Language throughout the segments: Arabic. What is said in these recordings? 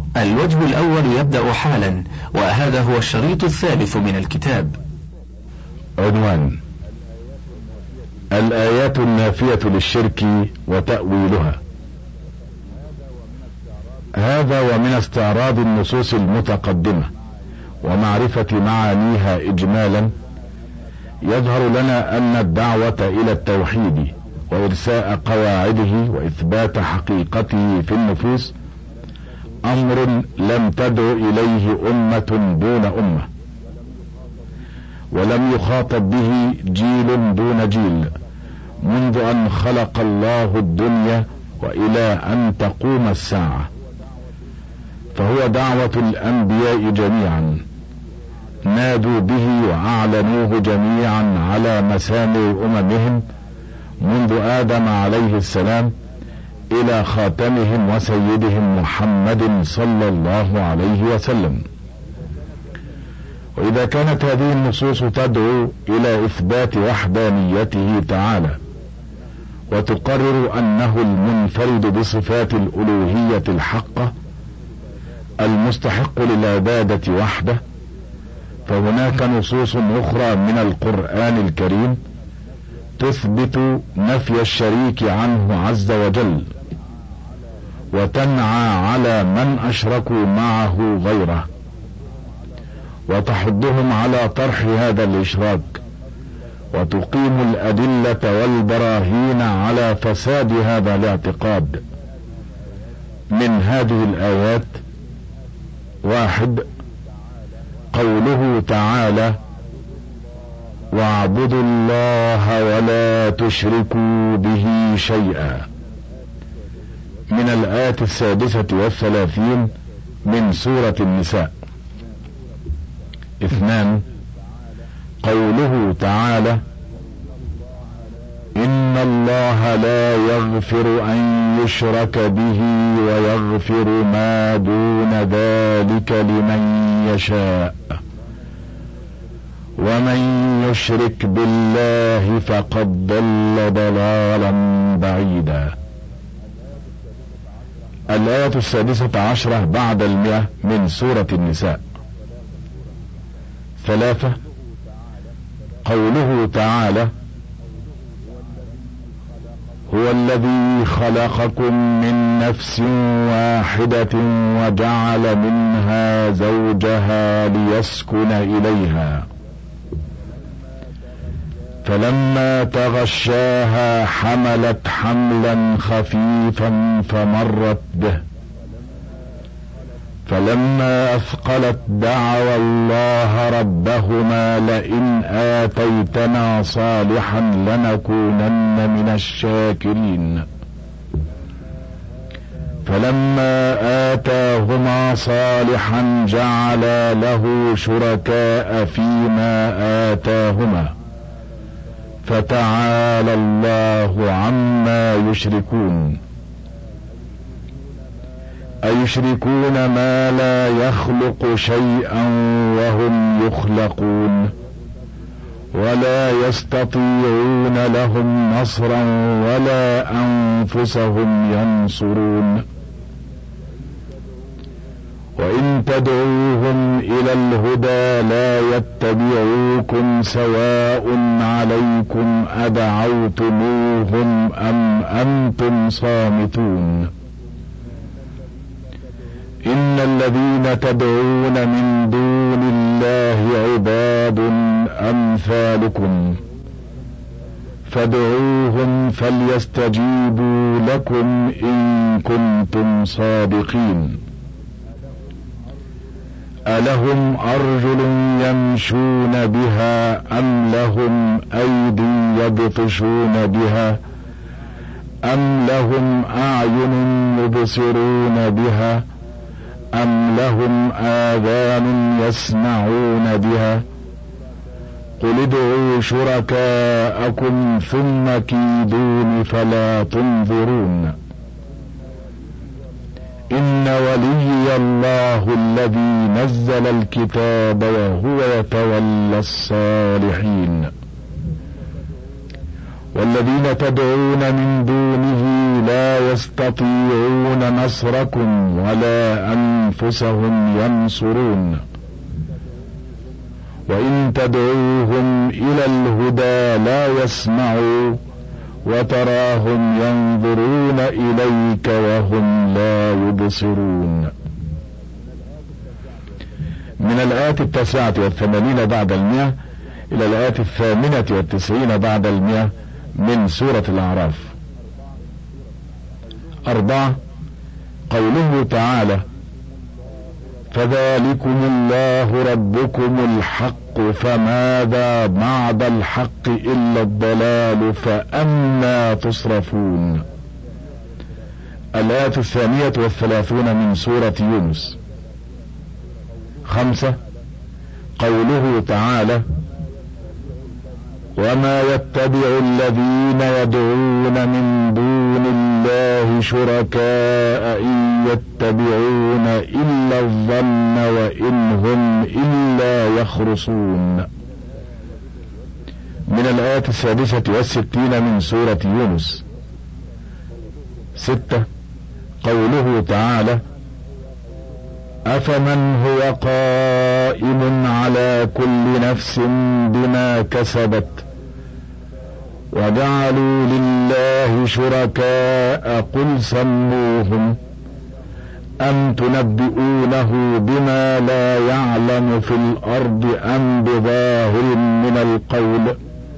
الوجه الأول يبدأ حالا، وهذا هو الشريط الثالث من الكتاب. عنوان: الآيات النافية للشرك وتأويلها. هذا ومن استعراض النصوص المتقدمة ومعرفة معانيها إجمالا، يظهر لنا أن الدعوة إلى التوحيد وإرساء قواعده وإثبات حقيقته في النفوس أمر لم تدع إليه أمة دون أمة، ولم يخاطب به جيل دون جيل منذ أن خلق الله الدنيا وإلى أن تقوم الساعة، فهو دعوة الأنبياء جميعا، نادوا به وأعلنوه جميعا على مسامع أممهم منذ آدم عليه السلام إلى خاتمهم وسيدهم محمد صلى الله عليه وسلم. وإذا كانت هذه النصوص تدعو إلى إثبات وحدانيته تعالى وتقرر أنه المنفرد بصفات الألوهية الحقة المستحق للعبادة وحده، فهناك نصوص أخرى من القرآن الكريم تثبت نفي الشريك عنه عز وجل وتنعى على من أشركوا معه غيره، وتحضهم على طرح هذا الإشراك، وتقيم الأدلة والبراهين على فساد هذا الاعتقاد. من هذه الآيات: 1. قوله تعالى: واعبدوا الله ولا تشركوا به شيئا، من الآية 36 من سورة النساء. 2. قوله تعالى: إن الله لا يغفر أن يشرك به ويغفر ما دون ذلك لمن يشاء ومن يشرك بالله فقد ضل ضلالا بعيدا. الآية 16 بعد 100 من سورة النساء. 3. قوله تعالى: هو الذي خلقكم من نفس واحدة وجعل منها زوجها ليسكن إليها فلما تغشاها حملت حملا خفيفا فمرت به فلما أثقلت دعوا الله ربهما لئن آتيتنا صالحا لنكونن من الشاكرين فلما آتاهما صالحا جعلا له شركاء فيما آتاهما فتعالى الله عما يشركون. أيشركون ما لا يخلق شيئا وهم يخلقون ولا يستطيعون لهم نصرا ولا أنفسهم ينصرون. وإن تدعوهم إلى الهدى لا يتبعوكم سواء عليكم أدعوتموهم أم أنتم صامتون. إن الذين تدعون من دون الله عباد أمثالكم فادعوهم فليستجيبوا لكم إن كنتم صادقين. ألهم أرجل يمشون بها أم لهم أيدي يبطشون بها أم لهم أعين يبصرون بها أم لهم آذان يسمعون بها قل ادعوا شركاءكم ثم كيدون فلا تنظرون. إن وليي الله الذي نزل الكتاب وهو يتولى الصالحين. والذين تدعون من دونه لا يستطيعون نصركم ولا أنفسهم أنفسهم ينصرون. وإن تدعوهم إلى الهدى لا يسمعوا وتراهم ينظرون إليك وهم لا يبصرون. من الآيات 89 بعد 100 إلى الآيات 98 بعد 100 من سورة الأعراف. 4. قوله تعالى: فذلكم الله ربكم الحق فماذا بعد الحق إلا الضلال فأنى تصرفون. الآية 32 من سورة يونس. 5. قوله تعالى: وما يتبع الذين يدعون من دون الله شركاء إن يتبعون إلا الظن وإن هم إلا يخرصون. من الآية 66 من سورة يونس. 6. قوله تعالى: أفمن هو قائم على كل نفس بما كسبت وجعلوا لله شركاء قل سموهم أم تنبئونه بما لا يعلم في الأرض أم بظاهر من القول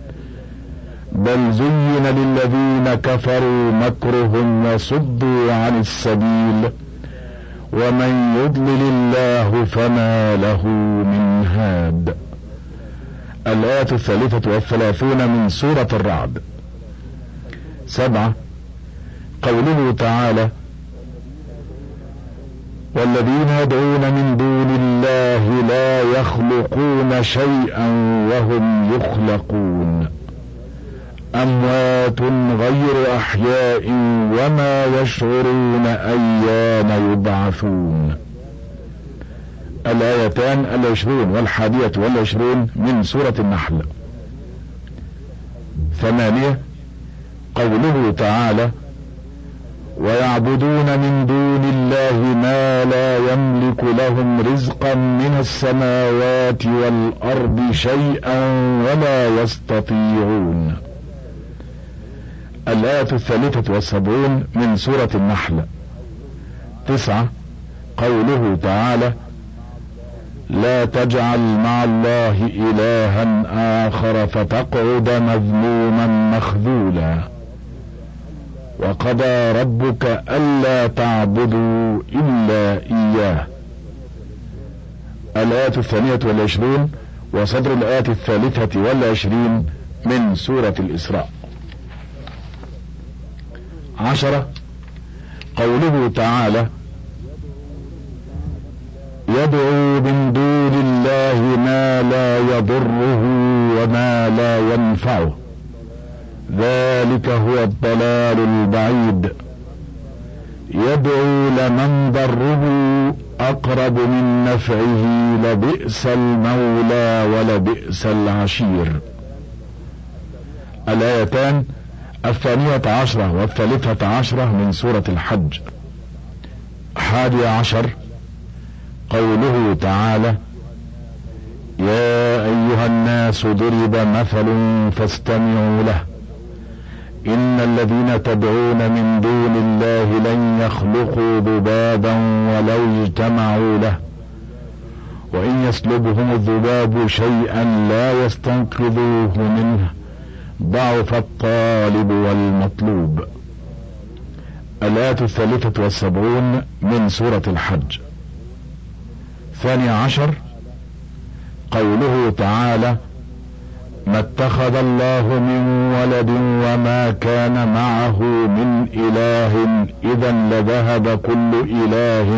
بل زين للذين كفروا مكرهم وصدوا عن السبيل ومن يضلل الله فما له من هاد. الآية 33 من سورة الرعد. 7. قوله تعالى: والذين يدعون من دون الله لا يخلقون شيئا وهم يخلقون أموات غير أحياء وما يشعرون أيان يبعثون. الآيتان 20 و21 من سورة النحل. 8. قوله تعالى: ويعبدون من دون الله ما لا يملك لهم رزقا من السماوات والأرض شيئا ولا يستطيعون. الآية 73 من سورة النحل. 9. قوله تعالى: لا تجعل مع الله إلها آخر فتقعد مذموما مخذولا وقضى ربك ألا تعبدوا إلا إياه. الآية 22 وصدر الآية 23 من سورة الإسراء. 10. قوله تعالى: يدعو من دون الله ما لا يضره وما لا ينفعه ذلك هو الضلال البعيد يدعو لمن ضره أقرب من نفعه لبئس المولى ولبئس العشير. الآيتان 12 و13 من سورة الحج. 11. قوله تعالى: يا أيها الناس ضرب مثل فاستمعوا له إن الذين تدعون من دون الله لن يخلقوا ذبابا ولو اجتمعوا له وإن يسلبهم الذباب شيئا لا يستنقذوه منه ضعف الطالب والمطلوب. الآية 73 من سورة الحج. 12. قوله تعالى: ما اتخذ الله من ولد وما كان معه من إله إذا لذهب كل إله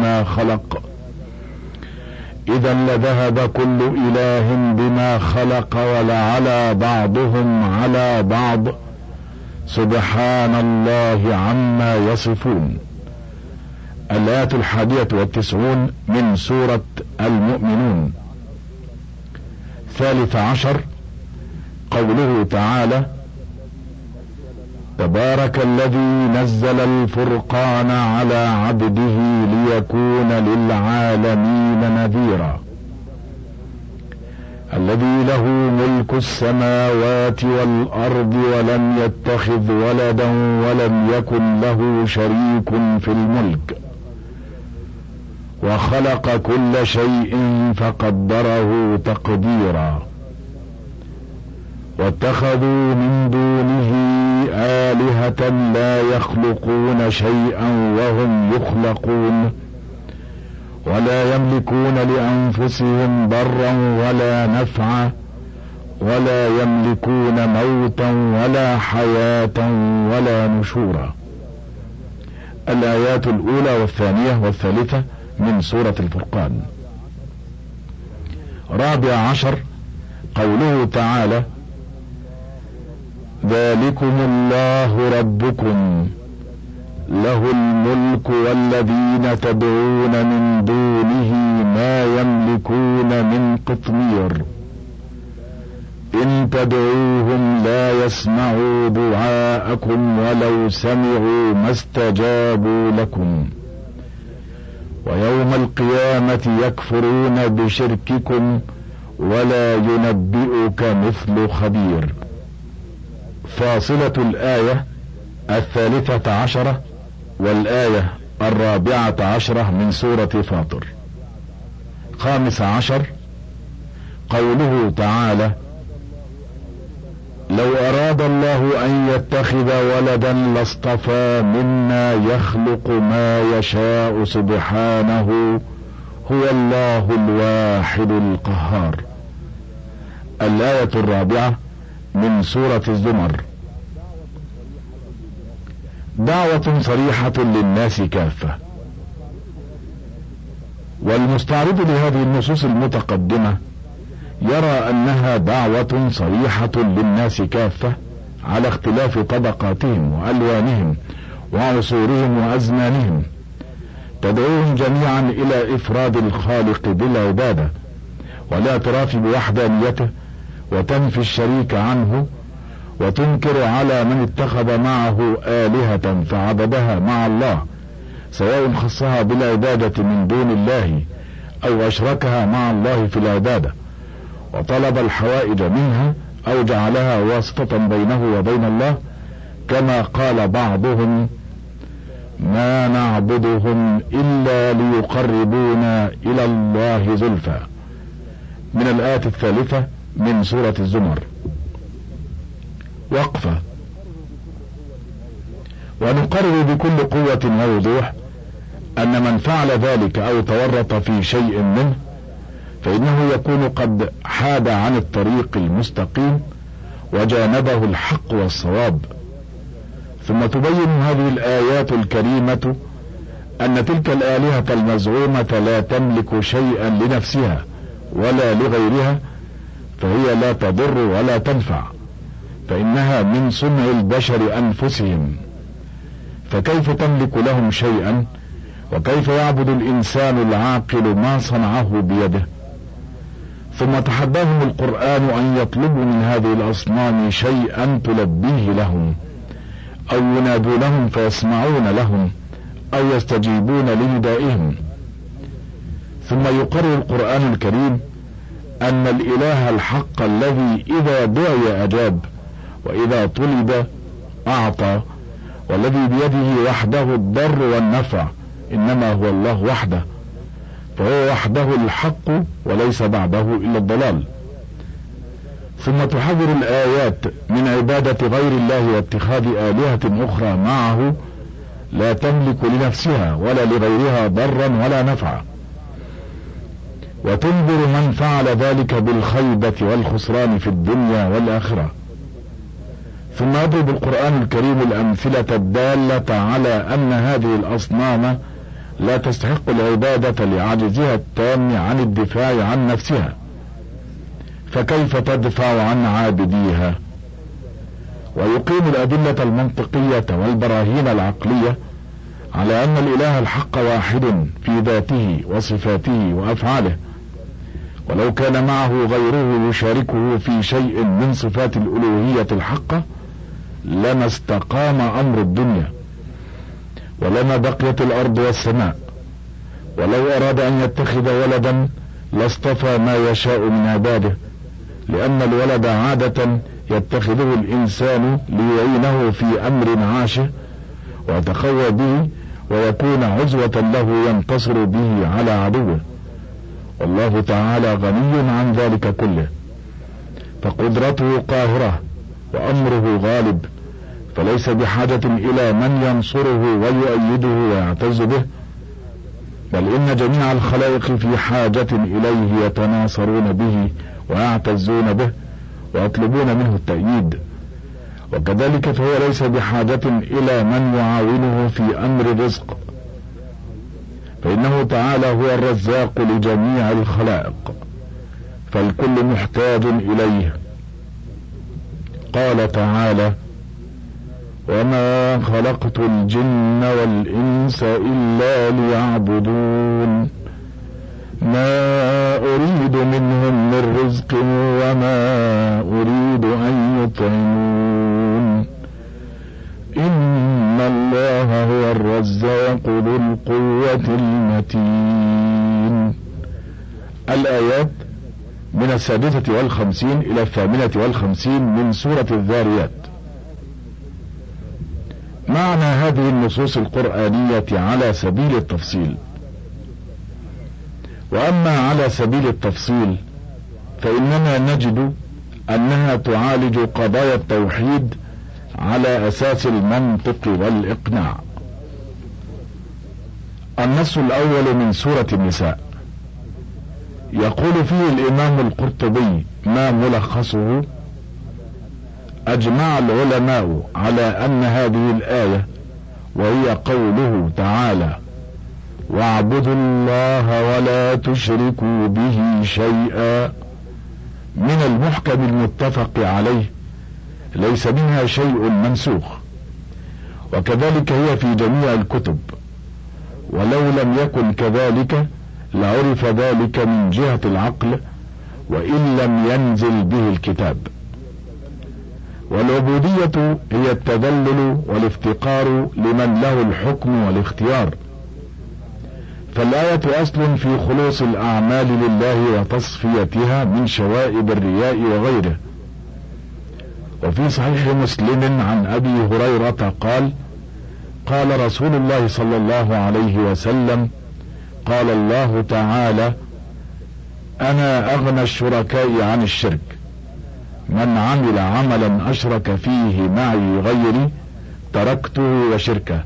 بما خلق ولعلى بعضهم على بعض سبحان الله عما يصفون. الآية 91 من سورة المؤمنون. 13. قوله تعالى: تبارك الذي نزل الفرقان على عبده ليكون للعالمين نذيرا. الذي له ملك السماوات والأرض ولم يتخذ ولدا ولم يكن له شريك في الملك وخلق كل شيء فقدره تقديرا. واتخذوا من دونه آلهة لا يخلقون شيئا وهم يخلقون ولا يملكون لأنفسهم ضرا ولا نفعا ولا يملكون موتا ولا حياة ولا نشورا. الآيات الأولى والثانية والثالثة من سورة الفرقان. 14 قوله تعالى: ذلكم الله ربكم له الملك والذين تدعون من دونه ما يملكون من قطمير إن تدعوهم لا يسمعوا دعاءكم ولو سمعوا ما استجابوا لكم ويوم القيامة يكفرون بشرككم ولا ينبئك مثل خبير. فاصلة الآية 13 والآية 14 من سورة فاطر. 15 قوله تعالى: لو أراد الله أن يتخذ ولدا لاصطفى مما يخلق ما يشاء سبحانه هو الله الواحد القهار. الآية 4 من سورة الزمر. دعوة صريحة للناس كافة. والمستعرض لهذه النصوص المتقدمة يرى أنها دعوة صريحة للناس كافة على اختلاف طبقاتهم وألوانهم وعصورهم وأزمانهم، تدعوهم جميعا إلى إفراد الخالق بالعبادة والاعتراف بوحدانيته وتنفي الشريك عنه، وتنكر على من اتخذ معه آلهة فعبدها مع الله، سواء خصها بالعبادة من دون الله أو أشركها مع الله في العبادة وطلب الحوائج منها أو جعلها واسطة بينه وبين الله، كما قال بعضهم: ما نعبدهم إلا ليقربونا إلى الله زلفى، من الآية 3 من سورة الزمر. وقفة. ونقرر بكل قوة ووضوح أن من فعل ذلك أو تورط في شيء منه فإنه يكون قد حاد عن الطريق المستقيم وجانبه الحق والصواب. ثم تبين هذه الآيات الكريمة أن تلك الآلهة المزعومة لا تملك شيئا لنفسها ولا لغيرها، فهي لا تضر ولا تنفع، فإنها من صنع البشر أنفسهم، فكيف تملك لهم شيئا؟ وكيف يعبد الإنسان العاقل ما صنعه بيده؟ ثم تحداهم القرآن أن يطلبوا من هذه الأصنام شيئا تلبيه لهم، أو ينادونهم فيسمعون لهم، أو يستجيبون لندائهم. ثم يقرر القرآن الكريم أن الإله الحق الذي إذا دعي أجاب وإذا طلب أعطى، والذي بيده وحده الضر والنفع إنما هو الله وحده، فهو وحده الحق وليس بعده إلا الضلال. ثم تحذر الآيات من عبادة غير الله واتخاذ آلهة أخرى معه لا تملك لنفسها ولا لغيرها ضرا ولا نفعا، وتنذر من فعل ذلك بالخيبة والخسران في الدنيا والآخرة. ثم يضرب القرآن الكريم الأمثلة الدالة على أن هذه الأصنام لا تستحق العبادة لعجزها التام عن الدفاع عن نفسها، فكيف تدفع عن عابديها؟ ويقيم الأدلة المنطقية والبراهين العقلية على أن الإله الحق واحد في ذاته وصفاته وأفعاله، ولو كان معه غيره يشاركه في شيء من صفات الألوهية الحقة لما استقام أمر الدنيا، ولما بقيت الأرض والسماء. ولو أراد أن يتخذ ولدا لاصطفى ما يشاء من عباده، لأن الولد عادة يتخذه الإنسان ليعينه في أمر عاشه ويتقوى به ويكون عزوة له ينتصر به على عدوه، والله تعالى غني عن ذلك كله، فقدرته قاهرة وأمره غالب، فليس بحاجة إلى من ينصره ويؤيده ويعتز به، بل إن جميع الخلائق في حاجة إليه يتناصرون به ويعتزون به ويطلبون منه التأييد. وكذلك فهو ليس بحاجة إلى من يعاونه في أمر الرزق، فإنه تعالى هو الرزاق لجميع الخلائق، فالكل محتاج إليه. قال تعالى: وما خلقت الجن والإنس إلا ليعبدون ما أريد منهم من رزق وما أريد أن يطعمون إن الله هو الرزاق ذو القوة المتين. الآيات من 56 إلى 58 من سورة الذاريات. معنى هذه النصوص القرآنية على سبيل التفصيل. وأما على سبيل التفصيل فإننا نجد أنها تعالج قضايا التوحيد على أساس المنطق والإقناع. النص الأول من سورة النساء يقول فيه الإمام القرطبي ما ملخصه: أجمع العلماء على أن هذه الآية وهي قوله تعالى: واعبدوا الله ولا تشركوا به شيئا، من المحكم المتفق عليه، ليس منها شيء منسوخ، وكذلك هي في جميع الكتب، ولو لم يكن كذلك لعرف ذلك من جهة العقل وإن لم ينزل به الكتاب. والعبودية هي التذلل والافتقار لمن له الحكم والاختيار، فالآية أصل في خلوص الأعمال لله وتصفيتها من شوائب الرياء وغيره. وفي صحيح مسلم عن أبي هريرة قال: قال رسول الله صلى الله عليه وسلم: قال الله تعالى: أنا أغنى الشركاء عن الشرك، من عمل عملا أشرك فيه معي غيري تركته وشركه.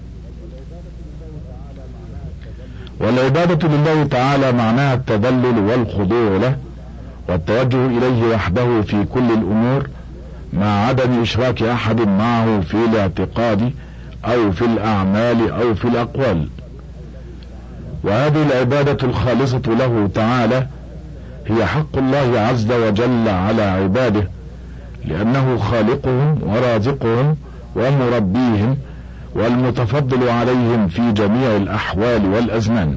والعبادة لله تعالى معناها التذلل والخضوع له والتوجه إليه وحده في كل الأمور، مع عدم إشراك أحد معه في الاعتقاد أو في الأعمال أو في الأقوال. وهذه العبادة الخالصة له تعالى هي حق الله عز وجل على عباده، لأنه خالقهم ورازقهم ومربيهم والمتفضل عليهم في جميع الأحوال والأزمان.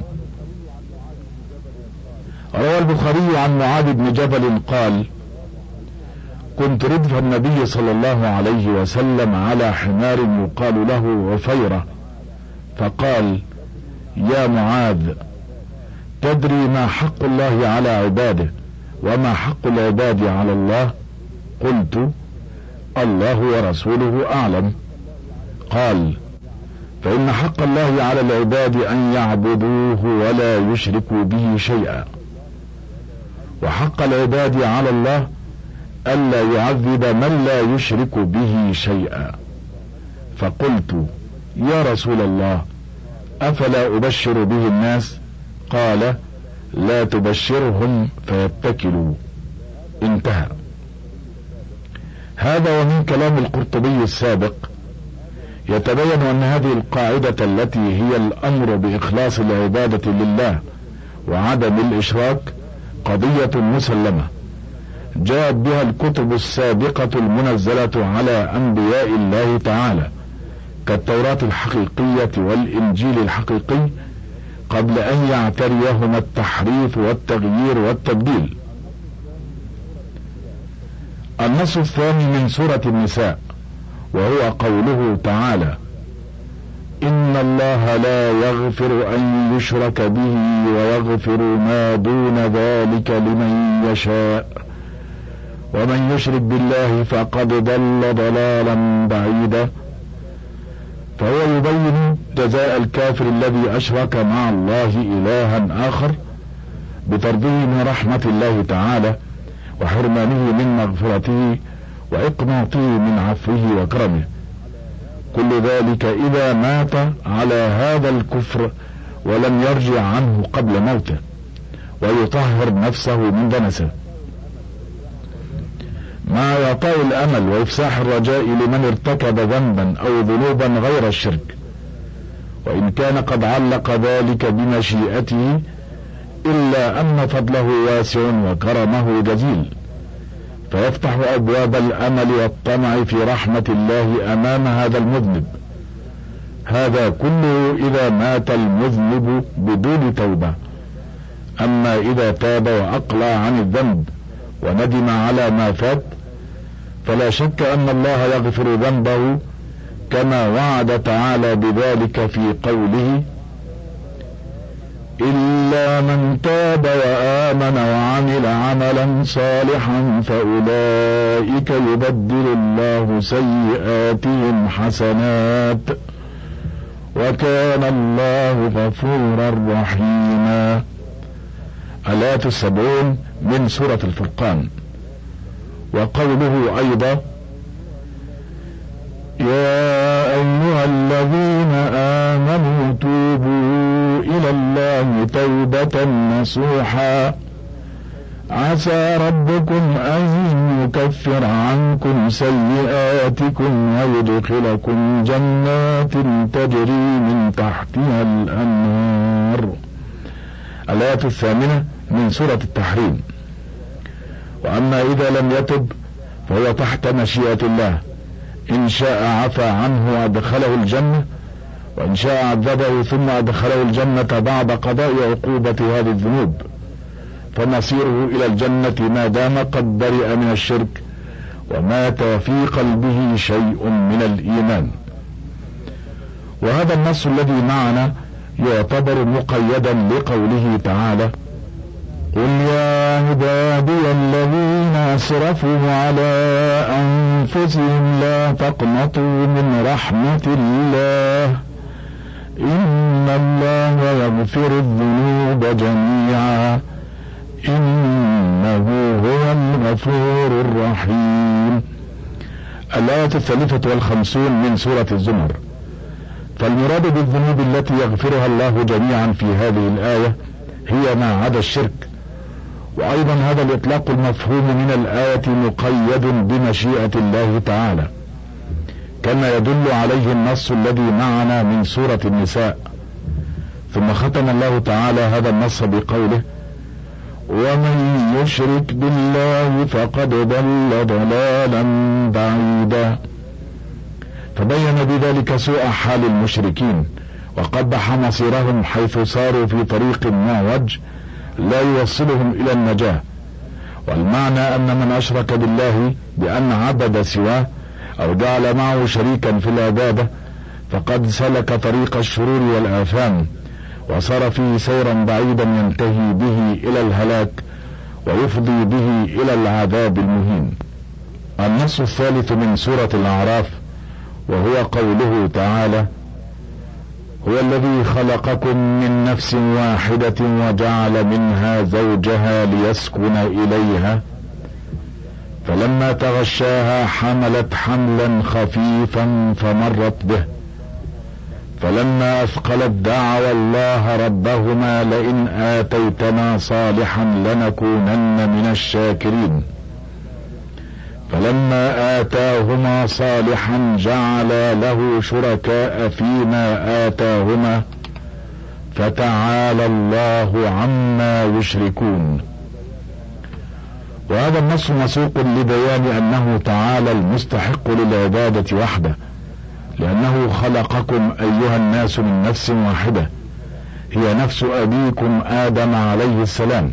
روى البخاري عن معاذ بن جبل قال: كنت ردف النبي صلى الله عليه وسلم على حمار يقال له عفيرة، فقال: يا معاذ، تدري ما حق الله على عباده وما حق العباد على الله؟ قلت: الله ورسوله أعلم. قال: فإن حق الله على العباد أن يعبدوه ولا يشركوا به شيئا، وحق العباد على الله ألا يعذب من لا يشرك به شيئا. فقلت: يا رسول الله، أفلا أبشر به الناس؟ قال: لا تبشرهم فيتكلوا. انتهى. هذا ومن كلام القرطبي السابق يتبين أن هذه القاعدة التي هي الأمر بإخلاص العبادة لله وعدم الإشراك قضية مسلمة جاءت بها الكتب السابقة المنزلة على أنبياء الله تعالى، كالتوراة الحقيقية والإنجيل الحقيقي، قبل أن يعتريهما التحريف والتغيير والتبديل. النص الثاني من سورة النساء وهو قوله تعالى: إن الله لا يغفر أن يشرك به ويغفر ما دون ذلك لمن يشاء ومن يشرك بالله فقد ضل ضلالا بعيدا. فهو يبين جزاء الكافر الذي أشرك مع الله إلها آخر بطرده من رحمة الله تعالى وحرمانه من مغفرته وإقناطه من عفوه وكرمه، كل ذلك إذا مات على هذا الكفر ولم يرجع عنه قبل موته ويطهر نفسه من دنسه، مع إعطاء الأمل وإفساح الرجاء لمن ارتكب ذنبا أو ذنوبا غير الشرك، وإن كان قد علق ذلك بمشيئته، إلا أن فضله واسع وكرمه جزيل، فيفتح أبواب الأمل والطمع في رحمة الله أمام هذا المذنب. هذا كله إذا مات المذنب بدون توبة. أما إذا تاب وأقلع عن الذنب وندم على ما فات، فلا شك أن الله يغفر ذنبه كما وعد تعالى بذلك في قوله: إلا من تاب وآمن وعمل عملا صالحا فأولئك يبدل الله سيئاتهم حسنات وكان الله غفورا رحيما. الآية 70 من سورة الفرقان. وقوله أيضا: يا أيها الذين آمنوا توبوا إلى الله توبة نصوحا عسى ربكم أن يكفر عنكم سيئاتكم ويدخلكم جنات تجري من تحتها الأنهار. الآية 8 من سورة التحريم. وأما إذا لم يتب فهو تحت مشيئة الله، إن شاء عفى عنه وأدخله الجنة، وإن شاء عذبه ثم أدخله الجنة بعد قضاء عقوبة هذه الذنوب، فمصيره إلى الجنة ما دام قد برئ من الشرك ومات في قلبه شيء من الإيمان. وهذا النص الذي معنا يعتبر مقيدا لقوله تعالى: قل يا عبادي الذين أسرفوا على أنفسهم لا تقنطوا من رحمة الله إن الله يغفر الذنوب جميعا إنه هو الغفور الرحيم. الآية 53 من سورة الزمر. فالمراد بالذنوب التي يغفرها الله جميعا في هذه الآية هي ما عدا الشرك. وأيضا هذا الإطلاق المفهوم من الآية مقيد بمشيئة الله تعالى، كما يدل عليه النص الذي معنا من سورة النساء. ثم ختم الله تعالى هذا النص بقوله: ومن يشرك بالله فقد ضل ضلالا بعيدا. فبين بذلك سوء حال المشركين وقبح مصيرهم حيث ساروا في طريق معوج لا يوصلهم إلى النجاة. والمعنى أن من أشرك بالله بأن عبد سواه أو جعل معه شريكا في العبادة فقد سلك طريق الشرور والآثام وصار فيه سيرا بعيدا ينتهي به إلى الهلاك ويفضي به إلى العذاب المهين. النص الثالث من سورة الأعراف، وهو قوله تعالى: هو الذي خلقكم من نفس واحدة وجعل منها زوجها ليسكن إليها فلما تغشاها حملت حملا خفيفا فمرت به فلما أثقلت دعوا الله ربهما لئن آتيتنا صالحا لنكونن من الشاكرين فلما آتاهما صالحا جعلا له شركاء فيما آتاهما فتعالى الله عما يشركون. وهذا النص مسوق لبيان أنه تعالى المستحق للعبادة وحده، لأنه خلقكم أيها الناس من نفس واحدة هي نفس أبيكم آدم عليه السلام،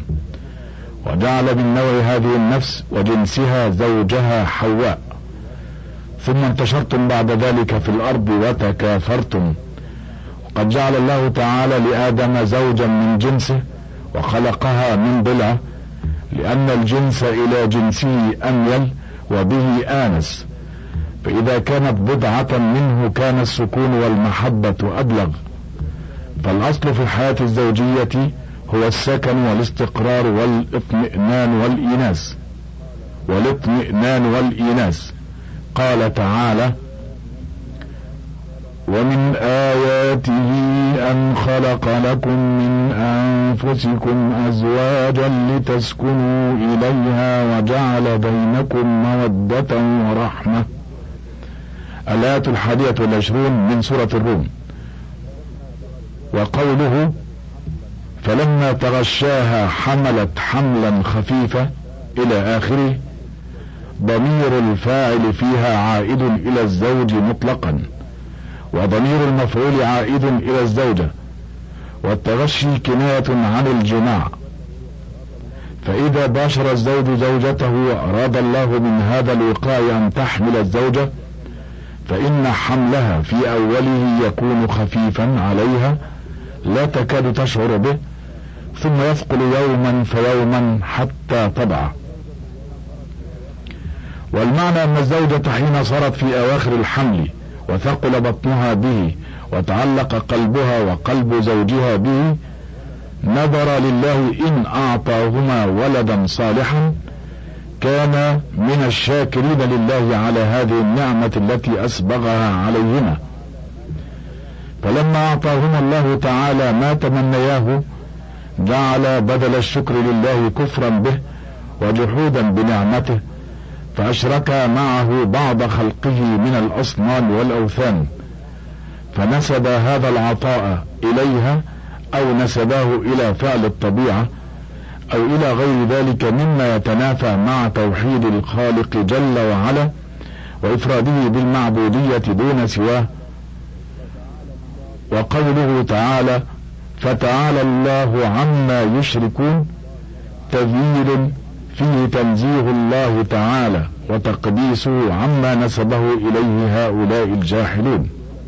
وجعل من نوع هذه النفس وجنسها زوجها حواء، ثم انتشرتم بعد ذلك في الأرض وتكاثرتم. وقد جعل الله تعالى لآدم زوجا من جنسه وخلقها من ضلعه، لأن الجنس إلى جنسه أميل وبه آنس، فإذا كانت بضعة منه كان السكون والمحبة أبلغ. فالأصل في الحياة الزوجية هو السكن والاستقرار والاطمئنان والإيناس. قال تعالى: ومن آياته أن خلق لكم من أنفسكم أزواجا لتسكنوا إليها وجعل بينكم مودة ورحمة. الآية 21 من سورة الروم. وقوله: فلما تغشاها حملت حملا خفيفا إلى آخره، ضمير الفاعل فيها عائد إلى الزوج مطلقا، وضمير المفعول عائد إلى الزوجة، والتغشي كناية عن الجماع. فإذا باشر الزوج زوجته وأراد الله من هذا الوقاع أن تحمل الزوجة، فإن حملها في أوله يكون خفيفا عليها لا تكاد تشعر به، ثم يثقل يوما فيوما حتى تضع. والمعنى أن الزوجة حين صارت في أواخر الحمل وثقل بطنها به وتعلق قلبها وقلب زوجها به، نذر لله إن أعطاهما ولدا صالحا كان من الشاكرين لله على هذه النعمة التي أسبغها عليهما. فلما أعطاهما الله تعالى ما تمنياه، جعل بدل الشكر لله كفرا به وجحودا بنعمته، فأشرك معه بعض خلقه من الأصنام والأوثان، فنسب هذا العطاء إليها أو نسباه إلى فعل الطبيعة أو إلى غير ذلك مما يتنافى مع توحيد الخالق جل وعلا وإفراده بالمعبودية دون سواه. وقوله تعالى: فتعالى الله عما يشركون، تذليل فيه تنزيه الله تعالى وتقديسه عما نسبه إليه هؤلاء الجاحلون.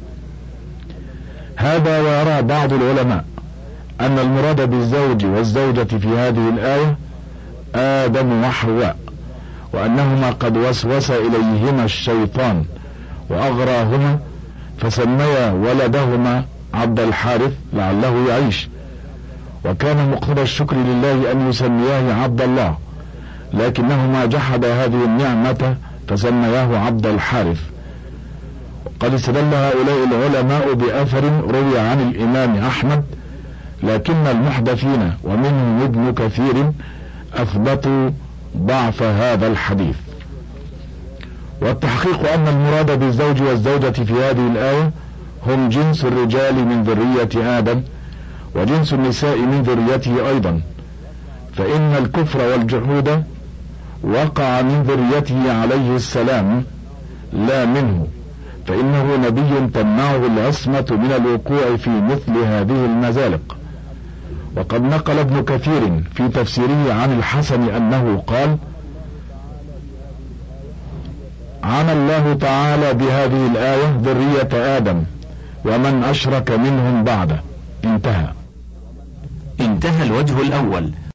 هذا ويرى بعض العلماء أن المراد بالزوج والزوجة في هذه الآية آدم وحواء، وأنهما قد وسوس إليهما الشيطان وأغراهما، فسميا ولدهما عبد الحارث لعله يعيش، وكان مقتضى الشكر لله أن يسمياه عبد الله، لكنهما جحد هذه النعمة فسمياه عبد الحارث. قد استدل هؤلاء العلماء بأثر روي عن الإمام أحمد، لكن المحدثين ومنهم ابن كثير أثبتوا ضعف هذا الحديث. والتحقيق أن المراد بالزوج والزوجة في هذه الآية هم جنس الرجال من ذرية آدم وجنس النساء من ذريته أيضا، فإن الكفر والجحود وقع من ذريته عليه السلام لا منه، فإنه نبي تمنعه العصمة من الوقوع في مثل هذه المزالق. وقد نقل ابن كثير في تفسيره عن الحسن أنه قال: عمى الله تعالى بهذه الآية ذرية آدم ومن أشرك منهم بعده. انتهى الوجه الأول.